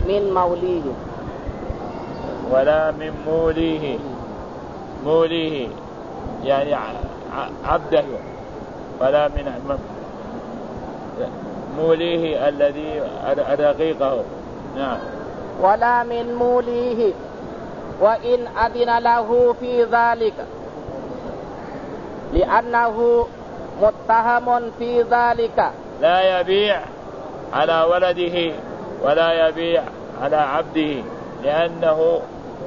من موليه. ولا من موليه. موليه يعني عبده. ولا من موليه الذي رقيقه. نعم. ولا من موليه وإن أذن له في ذلك لأنه متهم في ذلك. لا يبيع على ولده ولا يبيع على عبده لأنه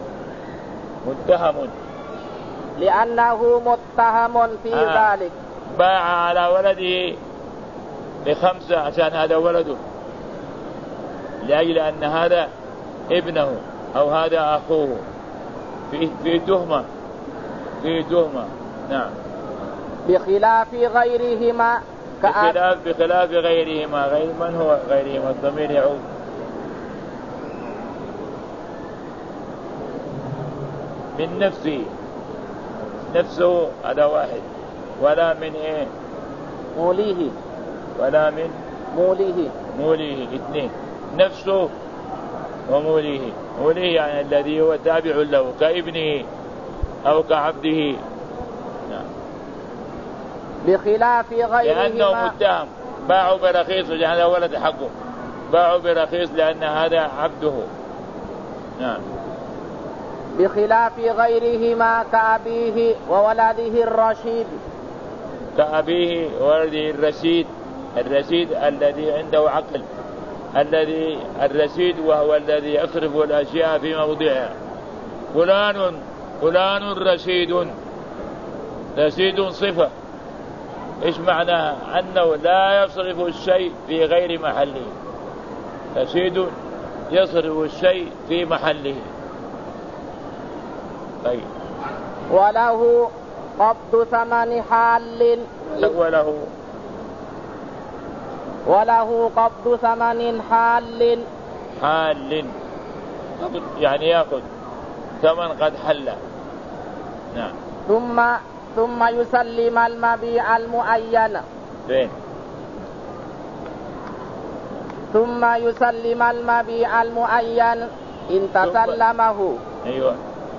متهم في ذلك. باع على ولده ب5 عشان هذا ولده، لأجل أن هذا ابنه أو هذا أخوه، في تهمة. نعم. بخلاف غيرهما بخلاف غيرهما. غير من هو غيرهما؟ الضمير يعود. من نفسه هذا واحد. ولا من ايه؟ موليه. ولا من موليه 2. نفسه وموليه. موليه يعني الذي هو تابع له كابنه أو كعبده. نعم. بخلاف غيرهما لأنه متهم. باعوا برخيص لأن هذا ولد حقه. باعوا برخيص لأن هذا عبده. نعم. بخلاف غيرهما كأبيه وولده الرشيد. كأبيه وولده الرشيد. الرشيد الذي عنده عقل. الرشيد وهو الذي يصرف الأشياء في موضعها. فلان رشيد صفة. إيش معناها؟ أنه لا يصرف الشيء في غير محله. رشيد يصرف الشيء في محله. طيب. وله قبض ثمن حال. وله قبض ثمن حال. يعني يأخذ ثمن قد حل. نعم. ثم يسلم المبيع المعين. فين؟ ثم يسلم المبيع المعين إن تسلمه. أيوة.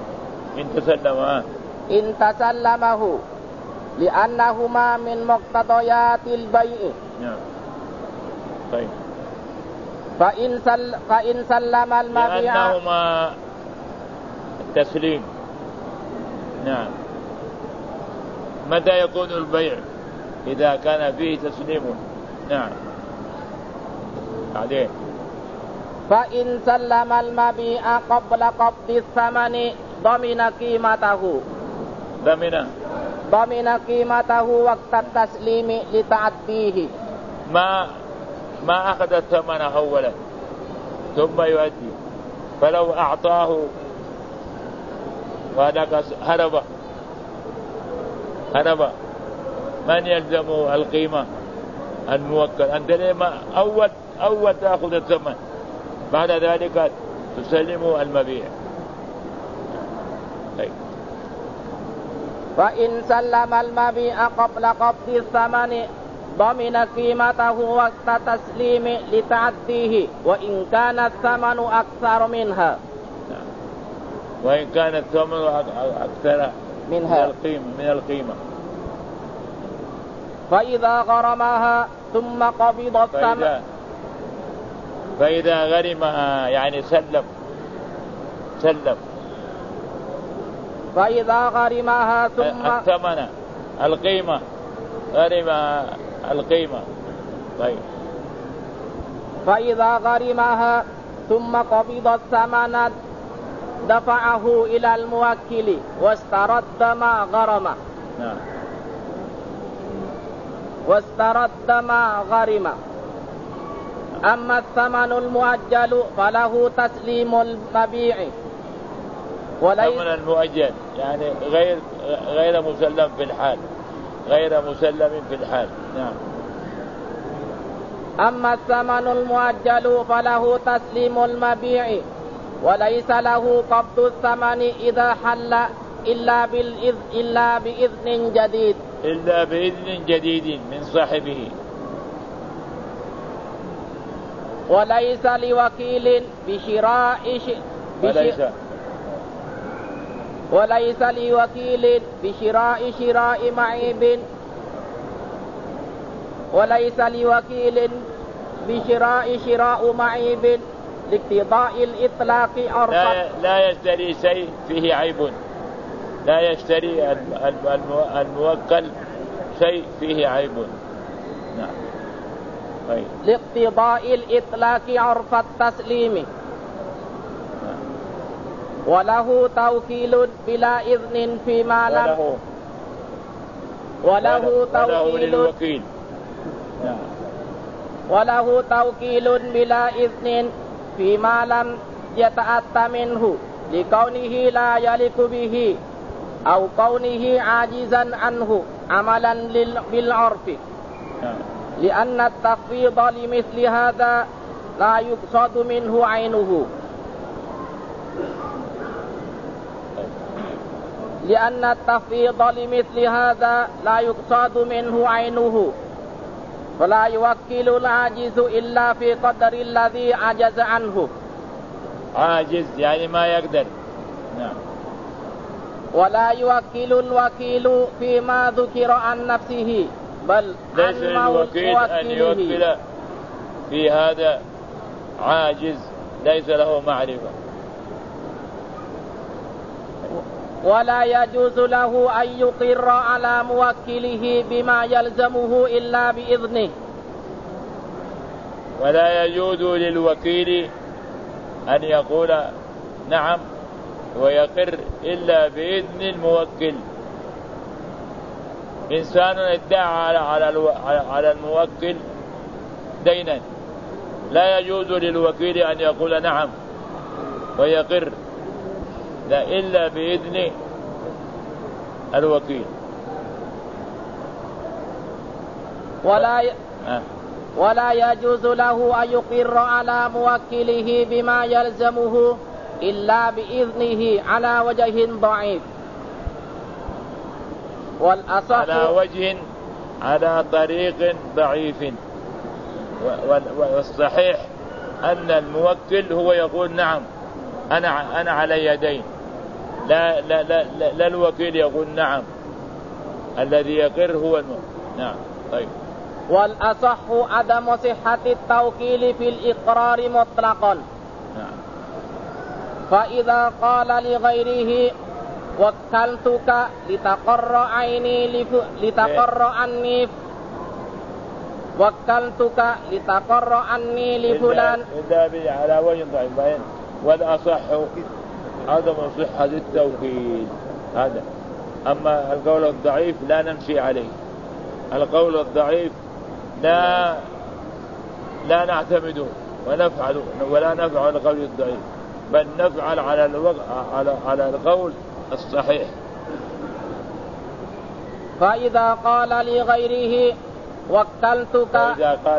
إن تسلمه لأنهما من مقتضيات البيع. نعم. طيب. فإن سلم المبيع لأنهما التسليم. نعم. متى يكون البيع؟ إذا كان فيه تسليم. نعم. بعدين. فإن سلم المبيع قبل قبض الثمن ضمن قيمته وقت التسليم لتعديه. ما أخذ الثمن أولا ثم يؤدي. فلو أعطاه وهذاك هرب من يلزمه القيمة؟ الموكل. أنت لما أول تأخذ الثمن، بعد ذلك تسلم المبيع. طيب. فإن سلم المبيع قبل قبض الثمن ضمن قيمته وقت تسليم لتعديه وإن كان الثمن أكثر منها. وإن كان الثمن أكثر من القيمة. فإذا غرمها ثم قبض الثمن. فإذا غرمها يعني سلم. فإذا غرمها ثم الثمن القيمة. غرمها القيمة. طيب. فإذا غرمها ثم قبض الثمن دفعه إلى الموكل واسترد ما غرم. نعم. أما الثمن المؤجل فله تسليم المبيع. ثمن المؤجل يعني غير مسلم في الحال. نعم. أما الثمن المؤجل فله تسليم المبيع وليس له قبض الثمن إذا حل إلا بإذن جديد من صاحبه. وليس لوكيل بشراء معيب شراء معيب لاقتضاء الإطلاق عرفا. لا يشتري شيء فيه عيب، لا يشتري الموكل شيء فيه عيب. نعم. طيب. لاقتضاء الإطلاق عرف التسليم. وله توكيل بلا إذن فيما لم وله توكيل بلا إذن فيما لم يتأت منه لكونه لا يليق به أو كونه عاجزا عنه عملا بالعرف، لأن التخفيض لمثل هذا لا يقصد منه عينه، فلا يوكل العاجز إلا في قدر الذي عجز عنه. عاجز يعني ما يقدر. نعم. ولا يوكل الوكيل فيما ذكر عن نفسه بل ليس للوكيل أن يوكل في هذا عاجز ليس له معرفة. ولا يجوز له أن يقر على موكله بما يلزمه إلا بإذنه. ولا يجوز للوكيل أن يقول نعم ويقر إلا بإذن الموكل. إنسان ادعى على الموكل دينا، لا يجوز للوكيل أن يقول نعم ويقر لا إلا بإذن الوكيل. ولا يجوز له أن يقر على موكله بما يلزمه إلا بإذنه على وجه ضعيف. والأصح على طريق ضعيف، والصحيح أن الموكل هو يقول نعم أنا علي دين، لا الوكيل يقول نعم، الذي يقر هو الموكل. نعم. طيب. والأصح عدم صحة التوكيل في الإقرار مطلقا. نعم. فإذا قال لغيره وكلتك لتقر عني لفلان على وجه ضعيف. والأصح عدم صحة التوكيل هذا. أما القول الضعيف لا نمشي عليه. القول الضعيف لا نعتمده ونفعل ولا نفعل القول الضعيف، بل نفعل على القول الصحيح. فإذا قال لغيره وكلتك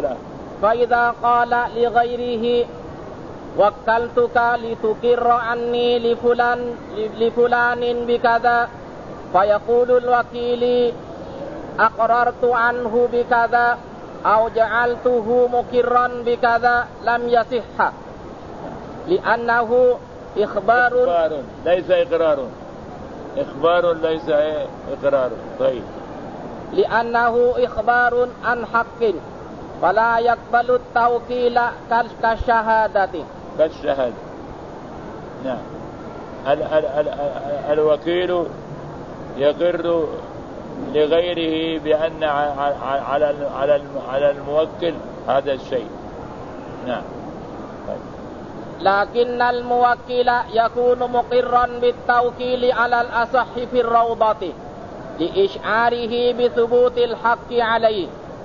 لتقر عني لفلان بكذا، فيقول الوكيل أقررت عنه بكذا أو جعلته مقرا بكذا لم يصح، لأنه إخبار ليس إقرار. إخبار ليس إقرار. طيب. لأنه إخبار عن حق فلا يقبل التوكيل كالشهادة. نعم. الوكيل يقر لغيره بأن على الموكل هذا الشيء. نعم. لكن الموكل يكون مقرا بالتوكيل على الأصح في الروضة لإشعاره بثبوت الحق عليه.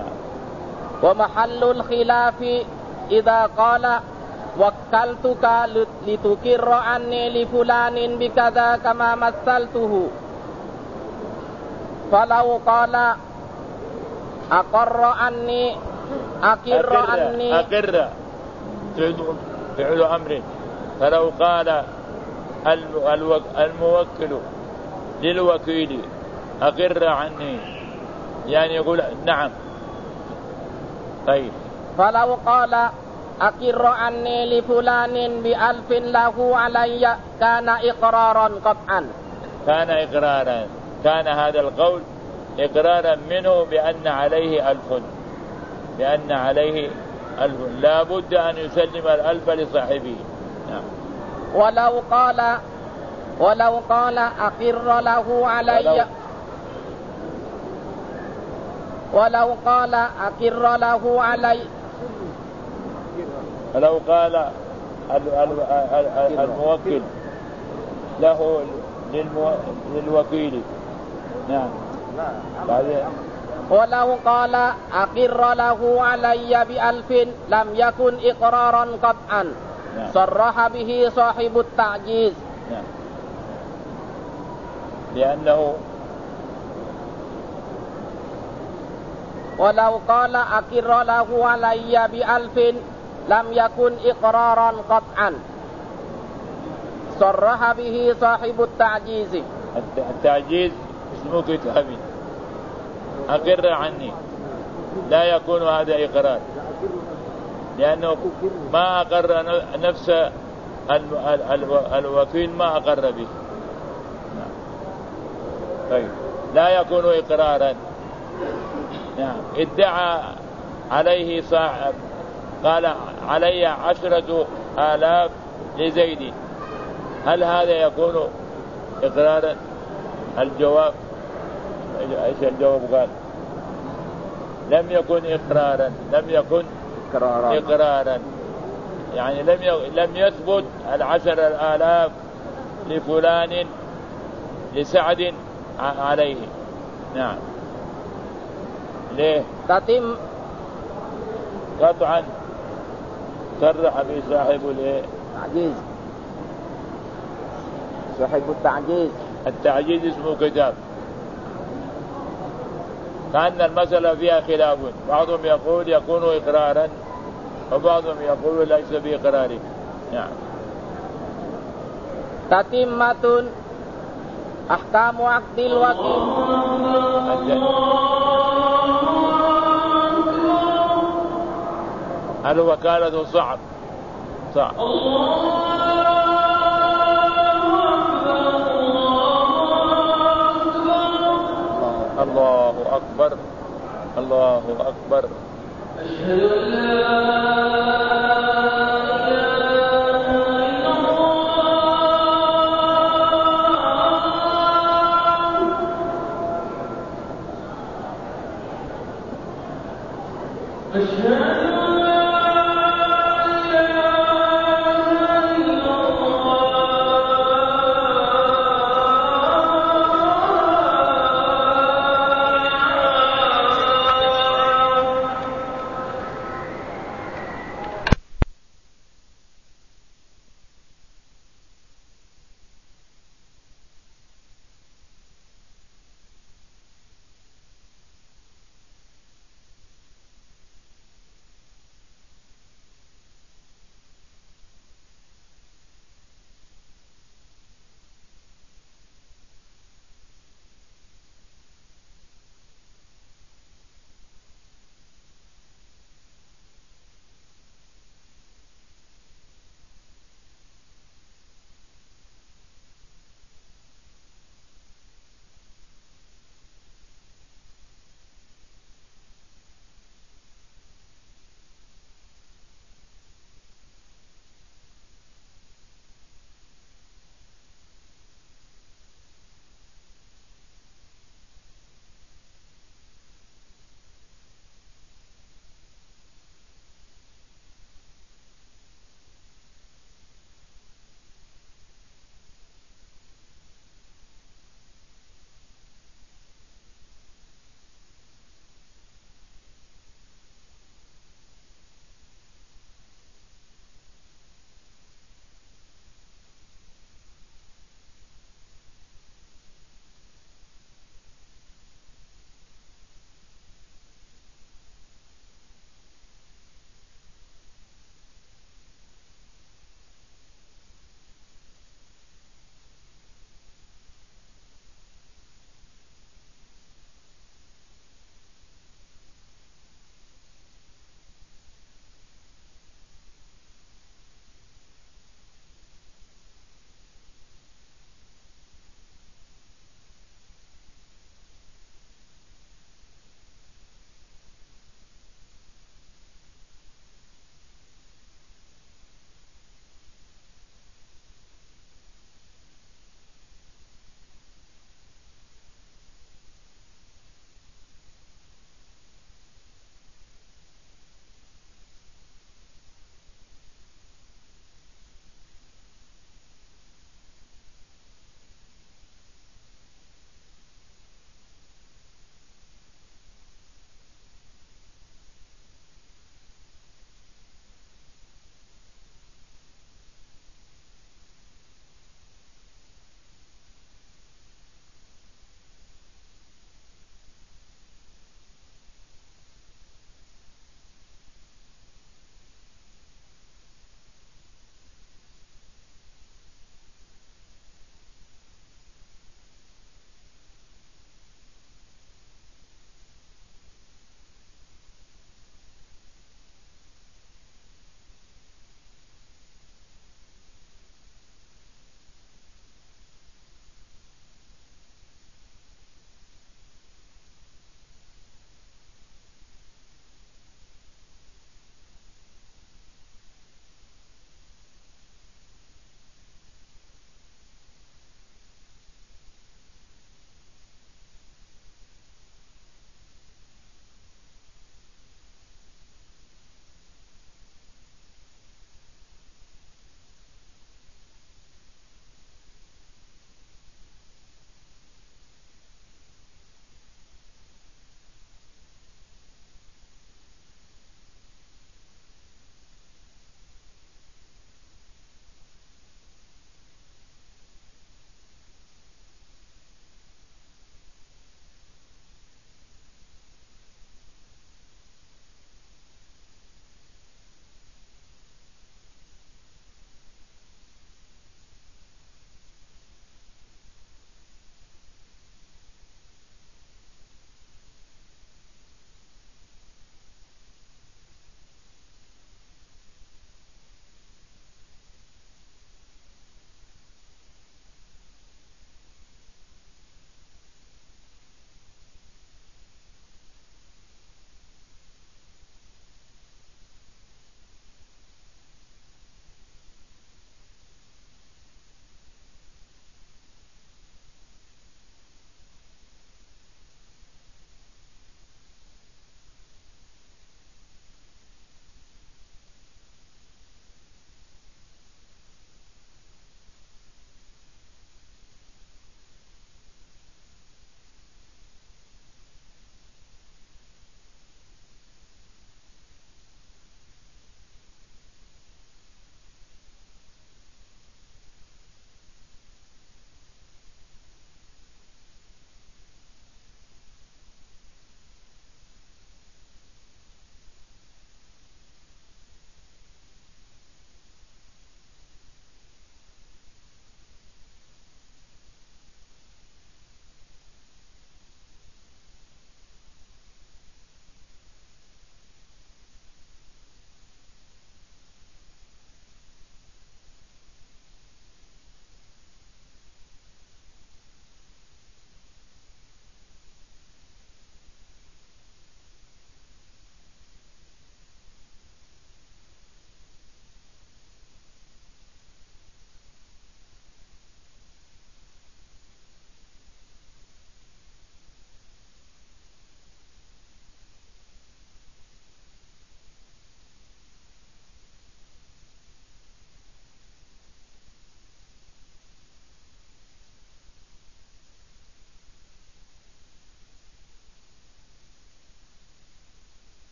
ومحل الخلاف إذا قال وكلتك لتقر عني لفلان بكذا كما مثلته، فلو قال أقر عني فعل أمر، فلو قال الموكل للوكيل أقر عني يعني يقول نعم. طيب. فلو قال أقر عني لفلان ب1000 له علي كان إقرارا قطعا. كان إقرارا، كان هذا القول إقرارا منه بأن عليه 1000، بأن عليه 1000، لا بد أن يسلم 1000 لصاحبه. نعم. ولو قال أقر له علي، ولو قال أقر له علي، ولو قال الموكل له للوكيل. نعم. ولو قال أقر له علي ب1000 لم يكن إقرارا قطعا. نعم. صرح به صاحب التعجيز. نعم. لأنه ولو قال أقر له علي ب1000 لم يكن إقرارا قطعا. صرح به صاحب التعجيز. التعجيز اسمه كتابي، أقر عني، لا يكون هذا إقرار، لأنه ما أقر نفس الوكيل، ما أقر به. طيب، لا يكون إقرارا. نعم. ادعى عليه صاحب، قال علي 10,000 لزيد، هل هذا يكون إقرارا؟ الجواب، ايش الجواب؟ قال لم يكن إقرارا، لم يكن إقرارا، يعني لم يثبت 10,000 لفلان لسعد عليه. نعم. ليه؟ تتم قطعا. صرح بصاحب التعجيز. صاحب التعجيز. التعجيز اسمه كتاب. كأن المسألة فيها خلاف، بعضهم يقول يكون إقرارا وبعضهم يقول ليس بإقرار. نعم. تتمة أحكام عقد الوكيل. الوكالة صعب. الله أكبر، الله أكبر.